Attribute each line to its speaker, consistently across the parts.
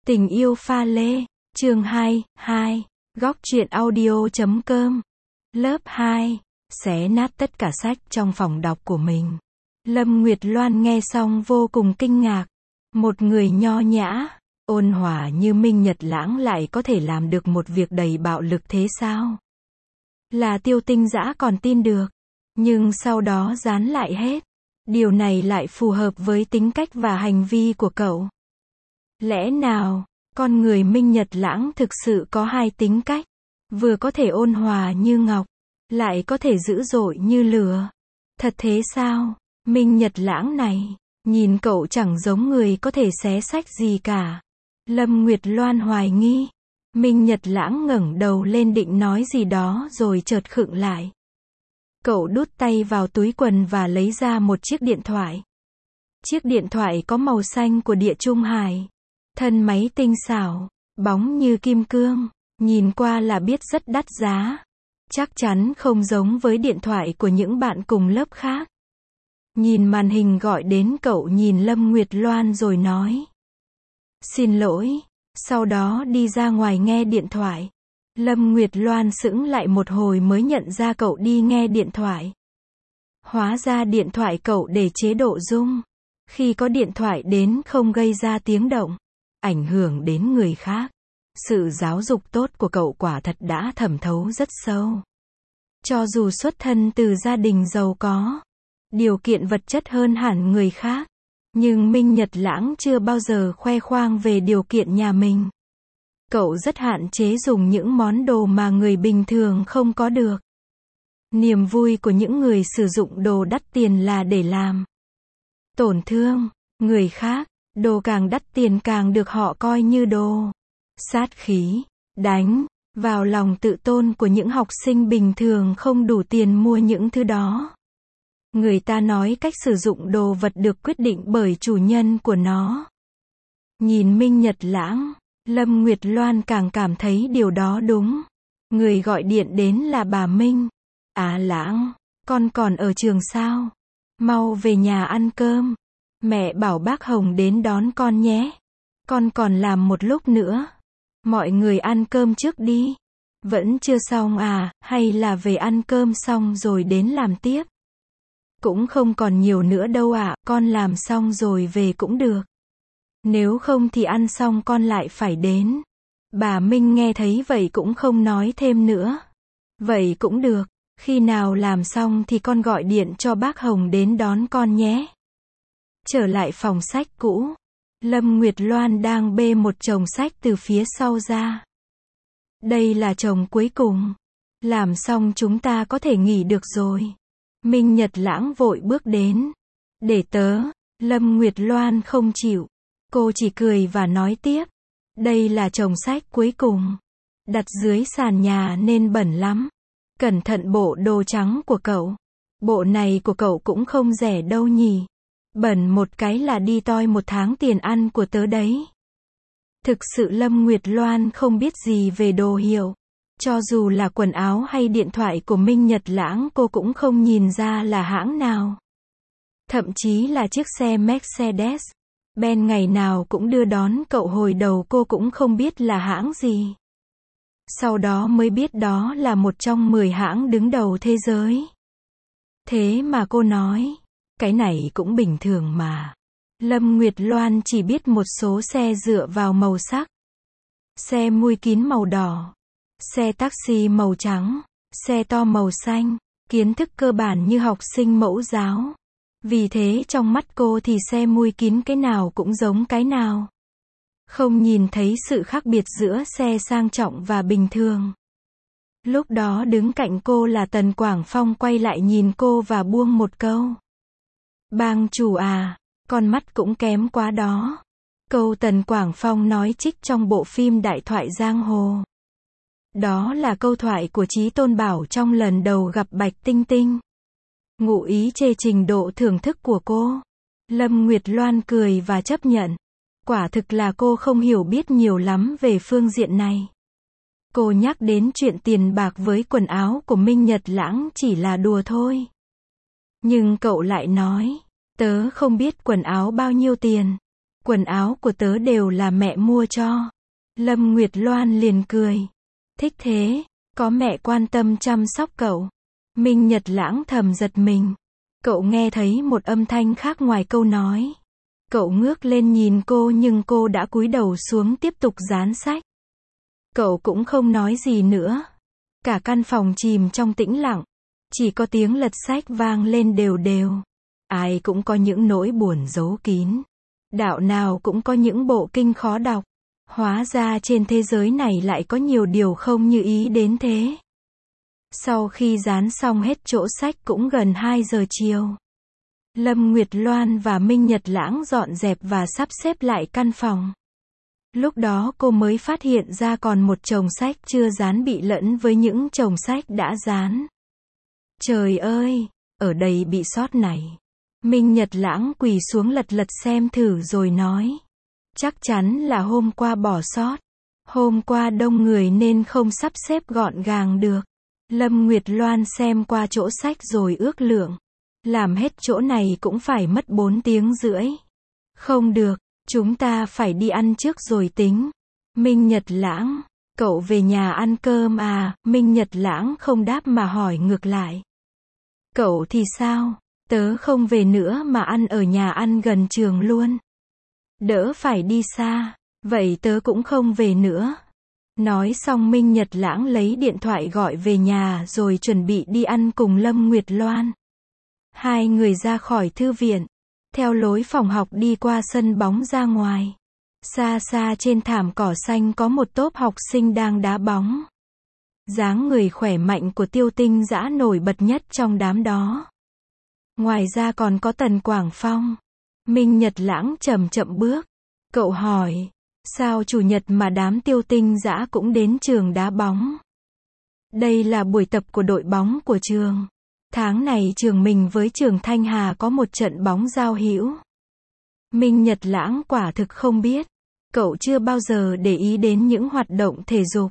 Speaker 1: Tình yêu pha lê, chương 2, góc truyện audio.com. Lớp 2, xé nát tất cả sách trong phòng đọc của mình. Lâm Nguyệt Loan nghe xong vô cùng kinh ngạc. Một người nho nhã, ôn hòa như Minh Nhật Lãng lại có thể làm được một việc đầy bạo lực thế sao? Là Tiêu Tinh Dã còn tin được, nhưng sau đó dán lại hết. Điều này lại phù hợp với tính cách và hành vi của cậu. Lẽ nào, con người Minh Nhật Lãng thực sự có hai tính cách, vừa có thể ôn hòa như ngọc, lại có thể dữ dội như lửa. Thật thế sao? Minh Nhật Lãng này, nhìn cậu chẳng giống người có thể xé sách gì cả. Lâm Nguyệt Loan hoài nghi. Minh Nhật Lãng ngẩng đầu lên định nói gì đó rồi chợt khựng lại. Cậu đút tay vào túi quần và lấy ra một chiếc điện thoại. Chiếc điện thoại có màu xanh của Địa Trung Hải. Thân máy tinh xảo, bóng như kim cương, nhìn qua là biết rất đắt giá. Chắc chắn không giống với điện thoại của những bạn cùng lớp khác. Nhìn màn hình gọi đến, cậu nhìn Lâm Nguyệt Loan rồi nói: "Xin lỗi", sau đó đi ra ngoài nghe điện thoại. Lâm Nguyệt Loan sững lại một hồi mới nhận ra cậu đi nghe điện thoại. Hóa ra điện thoại cậu để chế độ rung. Khi có điện thoại đến không gây ra tiếng động, ảnh hưởng đến người khác. Sự giáo dục tốt của cậu quả thật đã thẩm thấu rất sâu. Cho dù xuất thân từ gia đình giàu có, điều kiện vật chất hơn hẳn người khác, nhưng Minh Nhật Lãng chưa bao giờ khoe khoang về điều kiện nhà mình. Cậu rất hạn chế dùng những món đồ mà người bình thường không có được. Niềm vui của những người sử dụng đồ đắt tiền là để làm tổn thương người khác. Đồ càng đắt tiền càng được họ coi như đồ sát khí, đánh vào lòng tự tôn của những học sinh bình thường không đủ tiền mua những thứ đó. Người ta nói cách sử dụng đồ vật được quyết định bởi chủ nhân của nó. Nhìn Minh Nhật Lãng, Lâm Nguyệt Loan càng cảm thấy điều đó đúng. Người gọi điện đến là bà Minh. "À Lãng, con còn ở trường sao? Mau về nhà ăn cơm. Mẹ bảo bác Hồng đến đón con nhé. Con còn làm một lúc nữa. Mọi người ăn cơm trước đi." "Vẫn chưa xong à, hay là về ăn cơm xong rồi đến làm tiếp?" "Cũng không còn nhiều nữa đâu ạ, con làm xong rồi về cũng được. Nếu không thì ăn xong con lại phải đến." Bà Minh nghe thấy vậy cũng không nói thêm nữa. "Vậy cũng được, khi nào làm xong thì con gọi điện cho bác Hồng đến đón con nhé." Trở lại phòng sách cũ, Lâm Nguyệt Loan đang bê một chồng sách từ phía sau ra. "Đây là chồng cuối cùng. Làm xong chúng ta có thể nghỉ được rồi." Minh Nhật Lãng vội bước đến. "Để tớ." Lâm Nguyệt Loan không chịu. Cô chỉ cười và nói tiếp: "Đây là chồng sách cuối cùng. Đặt dưới sàn nhà nên bẩn lắm. Cẩn thận bộ đồ trắng của cậu. Bộ này của cậu cũng không rẻ đâu nhỉ. Bẩn một cái là đi toi một tháng tiền ăn của tớ đấy." Thực sự Lâm Nguyệt Loan không biết gì về đồ hiệu. Cho dù là quần áo hay điện thoại của Minh Nhật Lãng cô cũng không nhìn ra là hãng nào. Thậm chí là chiếc xe Mercedes Benz ngày nào cũng đưa đón cậu hồi đầu cô cũng không biết là hãng gì. Sau đó mới biết đó là một trong 10 hãng đứng đầu thế giới. Thế mà cô nói, cái này cũng bình thường mà. Lâm Nguyệt Loan chỉ biết một số xe dựa vào màu sắc. Xe mui kín màu đỏ, xe taxi màu trắng, xe to màu xanh, kiến thức cơ bản như học sinh mẫu giáo. Vì thế trong mắt cô thì xe mui kín cái nào cũng giống cái nào. Không nhìn thấy sự khác biệt giữa xe sang trọng và bình thường. Lúc đó đứng cạnh cô là Tần Quảng Phong quay lại nhìn cô và buông một câu: "Bang chủ à, con mắt cũng kém quá đó." Câu Tần Quảng Phong nói trích trong bộ phim Đại thoại Giang Hồ. Đó là câu thoại của Chí Tôn Bảo trong lần đầu gặp Bạch Tinh Tinh. Ngụ ý chê trình độ thưởng thức của cô. Lâm Nguyệt Loan cười và chấp nhận. Quả thực là cô không hiểu biết nhiều lắm về phương diện này. Cô nhắc đến chuyện tiền bạc với quần áo của Minh Nhật Lãng chỉ là đùa thôi. Nhưng cậu lại nói: "Tớ không biết quần áo bao nhiêu tiền. Quần áo của tớ đều là mẹ mua cho. Lâm Nguyệt Loan liền cười. Thích thế, có mẹ quan tâm chăm sóc cậu. Minh Nhật Lãng thầm giật mình. Cậu nghe thấy một âm thanh khác ngoài câu nói. Cậu ngước lên nhìn cô nhưng cô đã cúi đầu xuống tiếp tục dán sách. Cậu cũng không nói gì nữa. Cả căn phòng chìm trong tĩnh lặng. Chỉ có tiếng lật sách vang lên đều đều. Ai cũng có những nỗi buồn giấu kín. Đạo nào cũng có những bộ kinh khó đọc. Hóa ra trên thế giới này lại có nhiều điều không như ý đến thế. Sau khi dán xong hết chỗ sách cũng gần 2 giờ chiều. Lâm Nguyệt Loan và Minh Nhật Lãng dọn dẹp và sắp xếp lại căn phòng. Lúc đó cô mới phát hiện ra còn một chồng sách chưa dán bị lẫn với những chồng sách đã dán. Trời ơi, ở đây bị sót này. Minh Nhật Lãng quỳ xuống lật lật xem thử rồi nói. Chắc chắn là hôm qua bỏ sót. Hôm qua đông người nên không sắp xếp gọn gàng được. Lâm Nguyệt Loan xem qua chỗ sách rồi ước lượng. Làm hết chỗ này cũng phải mất 4 tiếng rưỡi. Không được, chúng ta phải đi ăn trước rồi tính. Minh Nhật Lãng, cậu về nhà ăn cơm à? Minh Nhật Lãng không đáp mà hỏi ngược lại. Cậu thì sao? Tớ không về nữa mà ăn ở nhà ăn gần trường luôn. Đỡ phải đi xa. Vậy tớ cũng không về nữa. Nói xong Minh Nhật Lãng lấy điện thoại gọi về nhà rồi chuẩn bị đi ăn cùng Lâm Nguyệt Loan. Hai người ra khỏi thư viện. Theo lối phòng học đi qua sân bóng ra ngoài. Xa xa trên thảm cỏ xanh có một tốp học sinh đang đá bóng. Dáng người khỏe mạnh của Tiêu Tinh Dã nổi bật nhất trong đám đó. Ngoài ra còn có Tần Quảng Phong. Minh Nhật Lãng chậm chậm bước. Cậu hỏi, sao chủ nhật mà đám Tiêu Tinh Dã cũng đến trường đá bóng? Đây là buổi tập của đội bóng của trường. Tháng này trường mình với trường Thanh Hà có một trận bóng giao hữu. Minh Nhật Lãng quả thực không biết. Cậu chưa bao giờ để ý đến những hoạt động thể dục,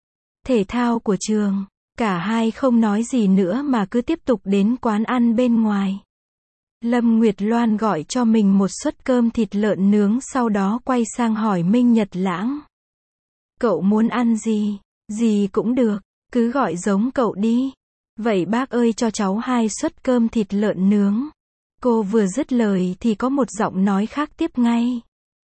Speaker 1: thể thao của trường. Cả hai không nói gì nữa mà cứ tiếp tục đến quán ăn bên ngoài. Lâm Nguyệt Loan gọi cho mình một suất cơm thịt lợn nướng sau đó quay sang hỏi Minh Nhật Lãng. Cậu muốn ăn gì? Gì cũng được, cứ gọi giống cậu đi. Vậy bác ơi cho cháu 2 suất cơm thịt lợn nướng. Cô vừa dứt lời thì có một giọng nói khác tiếp ngay.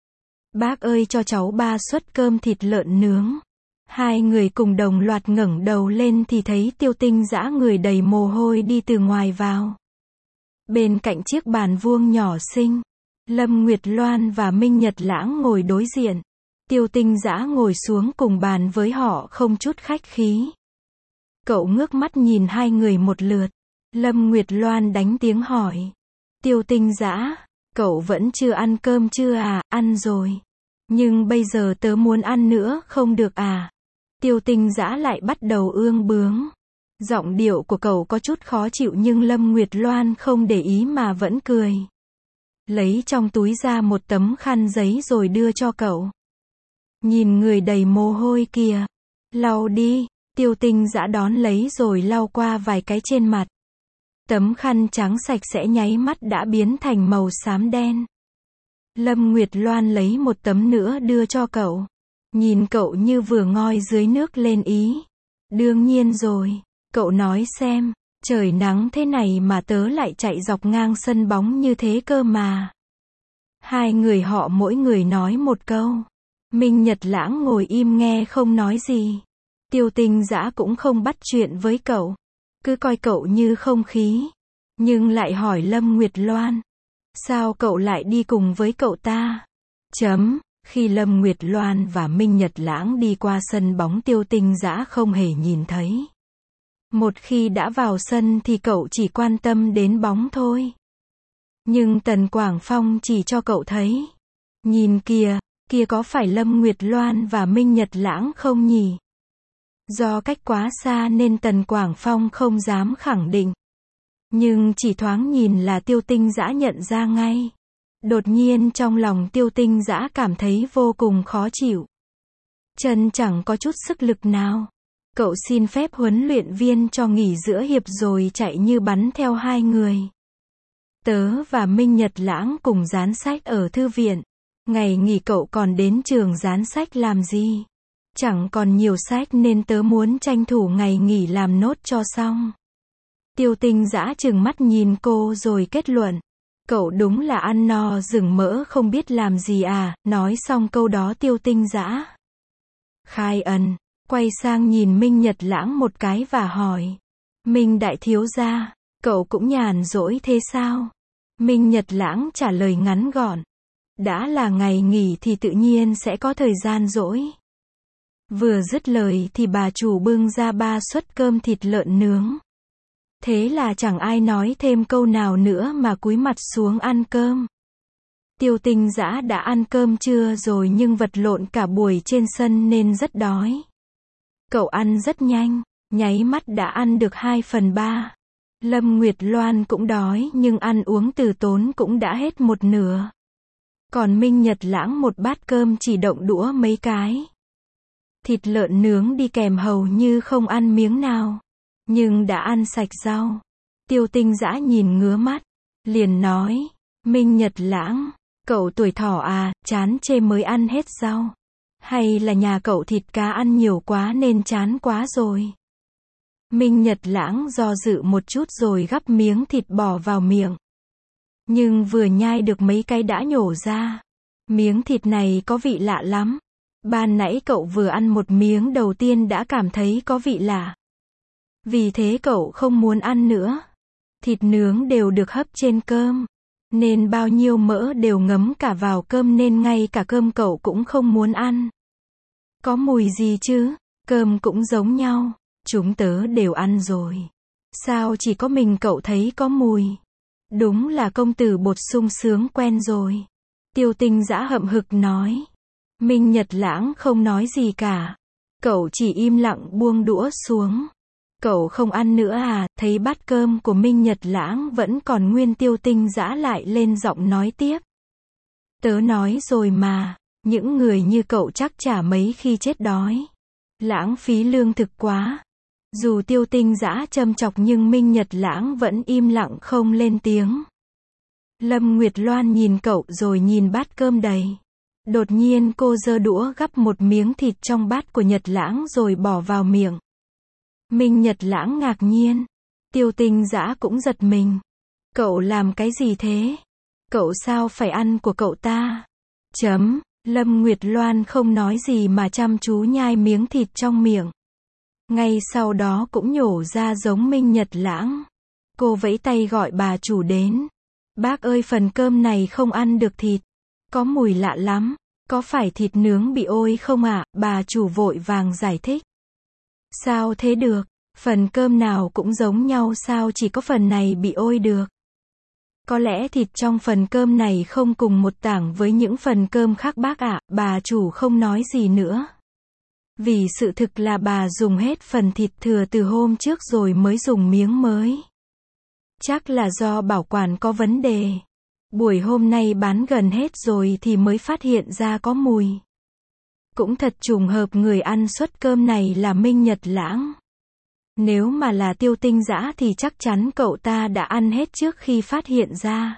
Speaker 1: Bác ơi cho cháu 3 suất cơm thịt lợn nướng. Hai người cùng đồng loạt ngẩng đầu lên thì thấy Tiêu Tinh Dã người đầy mồ hôi đi từ ngoài vào. Bên cạnh chiếc bàn vuông nhỏ xinh, Lâm Nguyệt Loan và Minh Nhật Lãng ngồi đối diện. Tiêu Tinh Dã ngồi xuống cùng bàn với họ không chút khách khí. Cậu ngước mắt nhìn hai người một lượt. Lâm Nguyệt Loan đánh tiếng hỏi. Tiêu Tinh Dã, cậu vẫn chưa ăn cơm chưa à? Ăn rồi. Nhưng bây giờ tớ muốn ăn nữa, không được à? Tiêu Tinh Dã lại bắt đầu ương bướng. Giọng điệu của cậu có chút khó chịu nhưng Lâm Nguyệt Loan không để ý mà vẫn cười. Lấy trong túi ra một tấm khăn giấy rồi đưa cho cậu. Nhìn người đầy mồ hôi kìa. Lau đi. Tiêu Tinh Dã đón lấy rồi lau qua vài cái trên mặt. Tấm khăn trắng sạch sẽ nháy mắt đã biến thành màu xám đen. Lâm Nguyệt Loan lấy một tấm nữa đưa cho cậu. Nhìn cậu như vừa ngoi dưới nước lên ý. Đương nhiên rồi. Cậu nói xem, trời nắng thế này mà tớ lại chạy dọc ngang sân bóng như thế cơ mà. Hai người họ mỗi người nói một câu. Minh Nhật Lãng ngồi im nghe không nói gì. Tiêu Tinh Dã cũng không bắt chuyện với cậu. Cứ coi cậu như không khí. Nhưng lại hỏi Lâm Nguyệt Loan. Sao cậu lại đi cùng với cậu ta? Khi Lâm Nguyệt Loan và Minh Nhật Lãng đi qua sân bóng Tiêu Tinh Dã không hề nhìn thấy. Một khi đã vào sân thì cậu chỉ quan tâm đến bóng thôi. Nhưng Tần Quảng Phong chỉ cho cậu thấy. Nhìn kìa, kia có phải Lâm Nguyệt Loan và Minh Nhật Lãng không nhỉ? Do cách quá xa nên Tần Quảng Phong không dám khẳng định. Nhưng chỉ thoáng nhìn là Tiêu Tinh Dã nhận ra ngay. Đột nhiên trong lòng Tiêu Tinh Dã cảm thấy vô cùng khó chịu. Chân chẳng có chút sức lực nào. Cậu xin phép huấn luyện viên cho nghỉ giữa hiệp rồi chạy như bắn theo hai người. Tớ và Minh Nhật Lãng cùng dán sách ở thư viện. Ngày nghỉ cậu còn đến trường dán sách làm gì? Chẳng còn nhiều sách nên tớ muốn tranh thủ ngày nghỉ làm nốt cho xong. Tiêu Tinh Dã trừng mắt nhìn cô rồi kết luận. Cậu đúng là ăn no rừng mỡ không biết làm gì à, nói xong câu đó Tiêu Tinh Dã khai ân, quay sang nhìn Minh Nhật Lãng một cái và hỏi. Minh đại thiếu gia, cậu cũng nhàn rỗi thế sao? Minh Nhật Lãng trả lời ngắn gọn. Đã là ngày nghỉ thì tự nhiên sẽ có thời gian rỗi. Vừa dứt lời thì bà chủ bưng ra 3 suất cơm thịt lợn nướng. Thế là chẳng ai nói thêm câu nào nữa mà cúi mặt xuống ăn cơm. Tiêu Tinh Dã đã ăn cơm trưa rồi nhưng vật lộn cả buổi trên sân nên rất đói. Cậu ăn rất nhanh, nháy mắt đã ăn được 2/3. Lâm Nguyệt Loan cũng đói nhưng ăn uống từ tốn cũng đã hết một nửa. Còn Minh Nhật Lãng một bát cơm chỉ động đũa mấy cái. Thịt lợn nướng đi kèm hầu như không ăn miếng nào. Nhưng đã ăn sạch rau. Tiêu Tinh Dã nhìn ngứa mắt. Liền nói. Minh Nhật Lãng, cậu tuổi thỏ à, chán chê mới ăn hết rau. Hay là nhà cậu thịt cá ăn nhiều quá nên chán quá rồi. Minh Nhật Lãng do dự một chút rồi gắp miếng thịt bỏ vào miệng. Nhưng vừa nhai được mấy cái đã nhổ ra. Miếng thịt này có vị lạ lắm. Ban nãy cậu vừa ăn một miếng đầu tiên đã cảm thấy có vị lạ. Vì thế cậu không muốn ăn nữa. Thịt nướng đều được hấp trên cơm. Nên bao nhiêu mỡ đều ngấm cả vào cơm nên ngay cả cơm cậu cũng không muốn ăn. Có mùi gì chứ? Cơm cũng giống nhau. Chúng tớ đều ăn rồi. Sao chỉ có mình cậu thấy có mùi? Đúng là công tử bột sung sướng quen rồi. Tiêu Tinh Dã hậm hực nói. Minh Nhật Lãng không nói gì cả. Cậu chỉ im lặng buông đũa xuống. Cậu không ăn nữa à? Thấy bát cơm của Minh Nhật Lãng vẫn còn nguyên, Tiêu Tinh Dã lại lên giọng nói tiếp. Tớ nói rồi mà, những người như cậu chắc chả mấy khi chết đói. Lãng phí lương thực quá. Dù Tiêu Tinh Dã châm chọc nhưng Minh Nhật Lãng vẫn im lặng không lên tiếng. Lâm Nguyệt Loan nhìn cậu rồi nhìn bát cơm đầy. Đột nhiên cô giơ đũa gắp một miếng thịt trong bát của Nhật Lãng rồi bỏ vào miệng. Minh Nhật Lãng ngạc nhiên. Tiêu Tinh Dã cũng giật mình. Cậu làm cái gì thế? Cậu sao phải ăn của cậu ta? Lâm Nguyệt Loan không nói gì mà chăm chú nhai miếng thịt trong miệng. Ngay sau đó cũng nhổ ra giống Minh Nhật Lãng. Cô vẫy tay gọi bà chủ đến. Bác ơi, phần cơm này không ăn được thịt. Có mùi lạ lắm. Có phải thịt nướng bị ôi không ạ? Bà chủ vội vàng giải thích. Sao thế được? Phần cơm nào cũng giống nhau, sao chỉ có phần này bị ôi được? Có lẽ thịt trong phần cơm này không cùng một tảng với những phần cơm khác bác ạ. Bà chủ không nói gì nữa. Vì sự thực là bà dùng hết phần thịt thừa từ hôm trước rồi mới dùng miếng mới. Chắc là do bảo quản có vấn đề. Buổi hôm nay bán gần hết rồi thì mới phát hiện ra có mùi. Cũng thật trùng hợp người ăn suất cơm này là Minh Nhật Lãng. Nếu mà là Tiêu Tinh Dã thì chắc chắn cậu ta đã ăn hết trước khi phát hiện ra.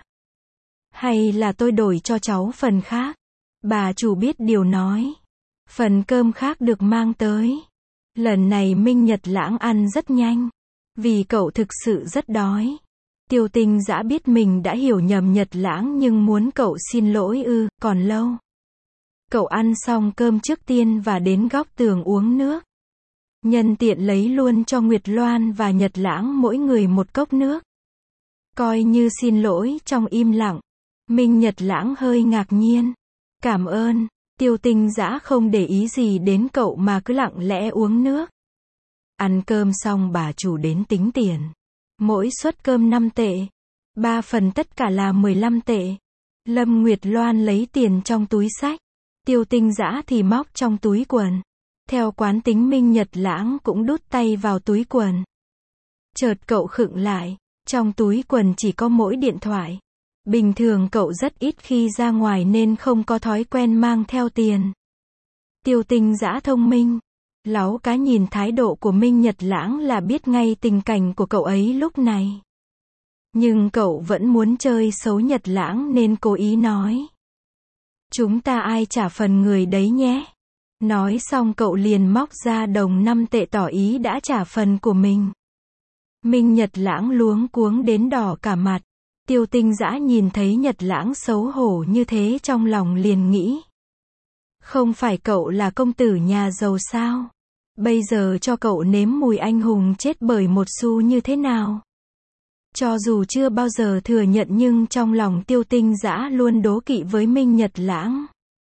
Speaker 1: Hay là tôi đổi cho cháu phần khác? Bà chủ biết điều nói. Phần cơm khác được mang tới. Lần này Minh Nhật Lãng ăn rất nhanh. Vì cậu thực sự rất đói. Tiêu Tinh Dã biết mình đã hiểu nhầm Nhật Lãng nhưng muốn cậu xin lỗi còn lâu. Cậu ăn xong cơm trước tiên và đến góc tường uống nước. Nhân tiện lấy luôn cho Nguyệt Loan và Nhật Lãng mỗi người một cốc nước. Coi như xin lỗi trong im lặng. Minh Nhật Lãng hơi ngạc nhiên. Cảm ơn. Tiêu Tinh Dã không để ý gì đến cậu mà cứ lặng lẽ uống nước. Ăn cơm xong bà chủ đến tính tiền. Mỗi suất cơm 5 tệ. 3 phần tất cả là 15 tệ. Lâm Nguyệt Loan lấy tiền trong túi xách. Tiêu Tinh Dã thì móc trong túi quần. Theo quán tính Minh Nhật Lãng cũng đút tay vào túi quần. Chợt cậu khựng lại. Trong túi quần chỉ có mỗi điện thoại. Bình thường cậu rất ít khi ra ngoài nên không có thói quen mang theo tiền. Tiêu Tinh Dã thông minh. Láu cá nhìn thái độ của Minh Nhật Lãng là biết ngay tình cảnh của cậu ấy lúc này. Nhưng cậu vẫn muốn chơi xấu Nhật Lãng nên cố ý nói. Chúng ta ai trả phần người đấy nhé. Nói xong cậu liền móc ra đồng 5 tệ tỏ ý đã trả phần của mình. Minh Nhật Lãng luống cuống đến đỏ cả mặt. Tiêu Tinh Dã nhìn thấy Nhật Lãng xấu hổ như thế trong lòng liền nghĩ. Không phải cậu là công tử nhà giàu sao? Bây giờ cho cậu nếm mùi anh hùng chết bởi một xu như thế nào? Cho dù chưa bao giờ thừa nhận nhưng trong lòng Tiêu Tinh Dã luôn đố kỵ với Minh Nhật Lãng.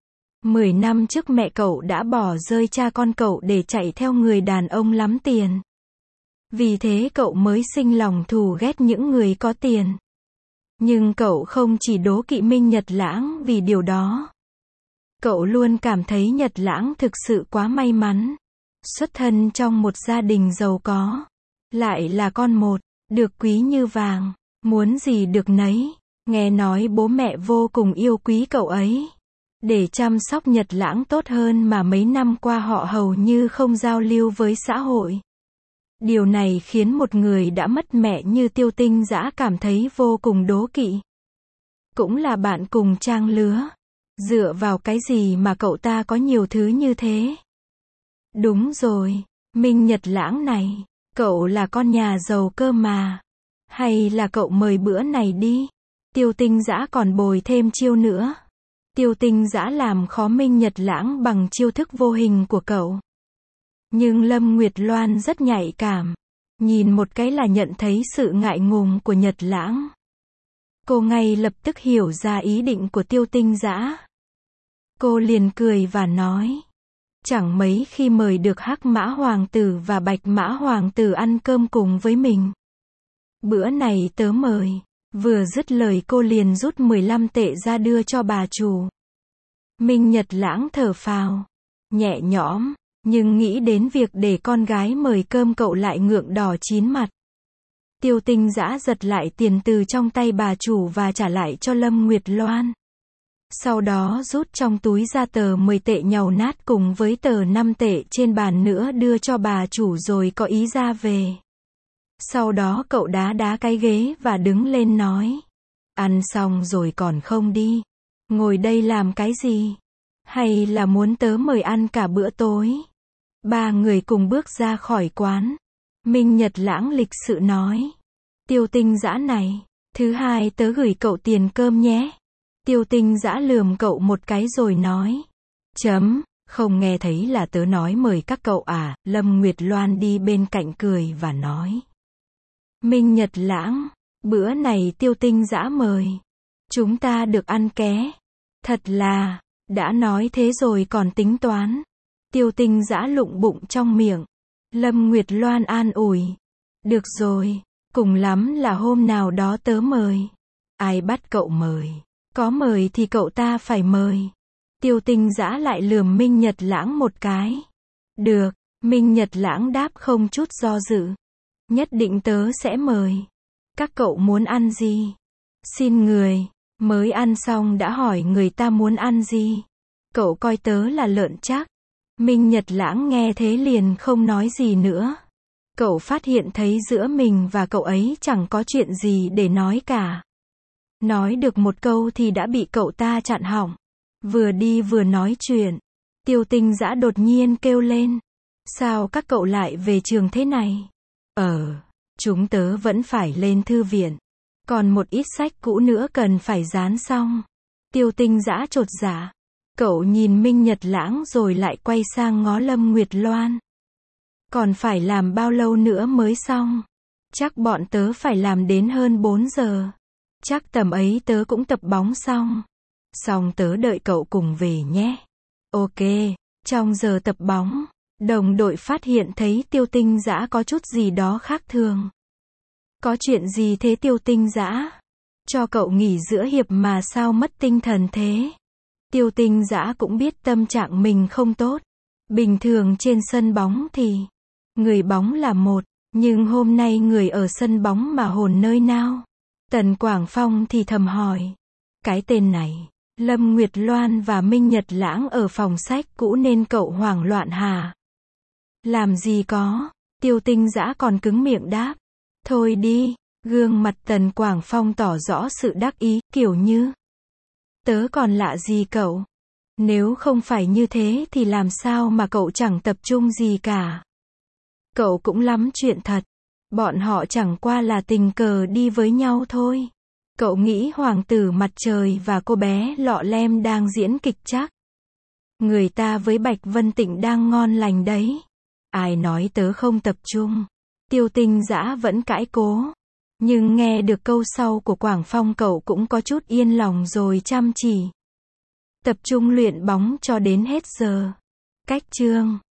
Speaker 1: 10 năm trước mẹ cậu đã bỏ rơi cha con cậu để chạy theo người đàn ông lắm tiền. Vì thế cậu mới sinh lòng thù ghét những người có tiền. Nhưng cậu không chỉ đố kỵ Minh Nhật Lãng vì điều đó. Cậu luôn cảm thấy Nhật Lãng thực sự quá may mắn. Xuất thân trong một gia đình giàu có. Lại là con một, được quý như vàng. Muốn gì được nấy. Nghe nói bố mẹ vô cùng yêu quý cậu ấy. Để chăm sóc Nhật Lãng tốt hơn mà mấy năm qua họ hầu như không giao lưu với xã hội. Điều này khiến một người đã mất mẹ như Tiêu Tinh Dã cảm thấy vô cùng đố kỵ. Cũng là bạn cùng trang lứa. Dựa vào cái gì mà cậu ta có nhiều thứ như thế? Đúng rồi, Minh Nhật Lãng này, cậu là con nhà giàu cơ mà. Hay là cậu mời bữa này đi? Tiêu Tinh Dã còn bồi thêm chiêu nữa. Tiêu Tinh Dã làm khó Minh Nhật Lãng bằng chiêu thức vô hình của cậu. Nhưng Lâm Nguyệt Loan rất nhạy cảm. Nhìn một cái là nhận thấy sự ngại ngùng của Nhật Lãng. Cô ngay lập tức hiểu ra ý định của Tiêu Tinh Dã. Cô liền cười và nói. Chẳng mấy khi mời được Hắc Mã Hoàng tử và Bạch Mã Hoàng tử ăn cơm cùng với mình. Bữa này tớ mời. Vừa dứt lời cô liền rút 15 tệ ra đưa cho bà chủ. Minh Nhật Lãng thở phào. Nhẹ nhõm. Nhưng nghĩ đến việc để con gái mời cơm cậu lại ngượng đỏ chín mặt. Tiêu Tinh Dã giật lại tiền từ trong tay bà chủ và trả lại cho Lâm Nguyệt Loan. Sau đó rút trong túi ra tờ 10 tệ nhàu nát cùng với tờ 5 tệ trên bàn nữa đưa cho bà chủ rồi có ý ra về. Sau đó cậu đá cái ghế và đứng lên nói. Ăn xong rồi còn không đi. Ngồi đây làm cái gì? Hay là muốn tớ mời ăn cả bữa tối? Ba người cùng bước ra khỏi quán. Minh Nhật Lãng lịch sự nói. Tiêu Tinh Dã này, thứ hai tớ gửi cậu tiền cơm nhé. Tiêu Tinh Dã lườm cậu một cái rồi nói. Không nghe thấy là tớ nói mời các cậu à? Lâm Nguyệt Loan đi bên cạnh cười và nói. Minh Nhật Lãng, bữa này Tiêu Tinh Dã mời. Chúng ta được ăn ké. Thật là, đã nói thế rồi còn tính toán. Tiêu Tinh Dã lụng bụng trong miệng. Lâm Nguyệt Loan an ủi. Được rồi, cùng lắm là hôm nào đó tớ mời. Ai bắt cậu mời? Có mời thì cậu ta phải mời. Tiêu Tinh Dã lại lườm Minh Nhật Lãng một cái. Được, Minh Nhật Lãng đáp không chút do dự. Nhất định tớ sẽ mời. Các cậu muốn ăn gì? Xin người. Mới ăn xong đã hỏi người ta muốn ăn gì. Cậu coi tớ là lợn chắc. Minh Nhật Lãng nghe thế liền không nói gì nữa. Cậu phát hiện thấy giữa mình và cậu ấy chẳng có chuyện gì để nói cả. Nói được một câu thì đã bị cậu ta chặn họng. Vừa đi vừa nói chuyện. Tiêu Tinh Dã đột nhiên kêu lên. Sao các cậu lại về trường thế này? Chúng tớ vẫn phải lên thư viện. Còn một ít sách cũ nữa cần phải dán xong. Tiêu Tinh Dã chột dạ. Cậu nhìn Minh Nhật Lãng rồi lại quay sang ngó Lâm Nguyệt Loan. Còn phải làm bao lâu nữa mới xong? Chắc bọn tớ phải làm đến hơn 4 giờ. Chắc tầm ấy tớ cũng tập bóng xong. Xong tớ đợi cậu cùng về nhé. Ok, trong giờ tập bóng, đồng đội phát hiện thấy Tiêu Tinh Dã có chút gì đó khác thường. Có chuyện gì thế Tiêu Tinh Dã? Cho cậu nghỉ giữa hiệp mà sao mất tinh thần thế? Tiêu Tinh Dã cũng biết tâm trạng mình không tốt. Bình thường trên sân bóng thì người bóng là một, nhưng hôm nay người ở sân bóng mà hồn nơi nào? Tần Quảng Phong thì thầm hỏi. Cái tên này, Lâm Nguyệt Loan và Minh Nhật Lãng ở phòng sách cũ nên cậu hoảng loạn hả? Làm gì có, Tiêu Tinh Dã còn cứng miệng đáp. Thôi đi, gương mặt Tần Quảng Phong tỏ rõ sự đắc ý, kiểu như. Tớ còn lạ gì cậu? Nếu không phải như thế thì làm sao mà cậu chẳng tập trung gì cả. Cậu cũng lắm chuyện thật. Bọn họ chẳng qua là tình cờ đi với nhau thôi. Cậu nghĩ hoàng tử mặt trời và cô bé lọ lem đang diễn kịch chắc. Người ta với Bạch Vân Tịnh đang ngon lành đấy. Ai nói tớ không tập trung? Tiêu Tinh Dã vẫn cãi cố. Nhưng nghe được câu sau của Quảng Phong cậu cũng có chút yên lòng rồi chăm chỉ tập trung luyện bóng cho đến hết giờ. Cách chương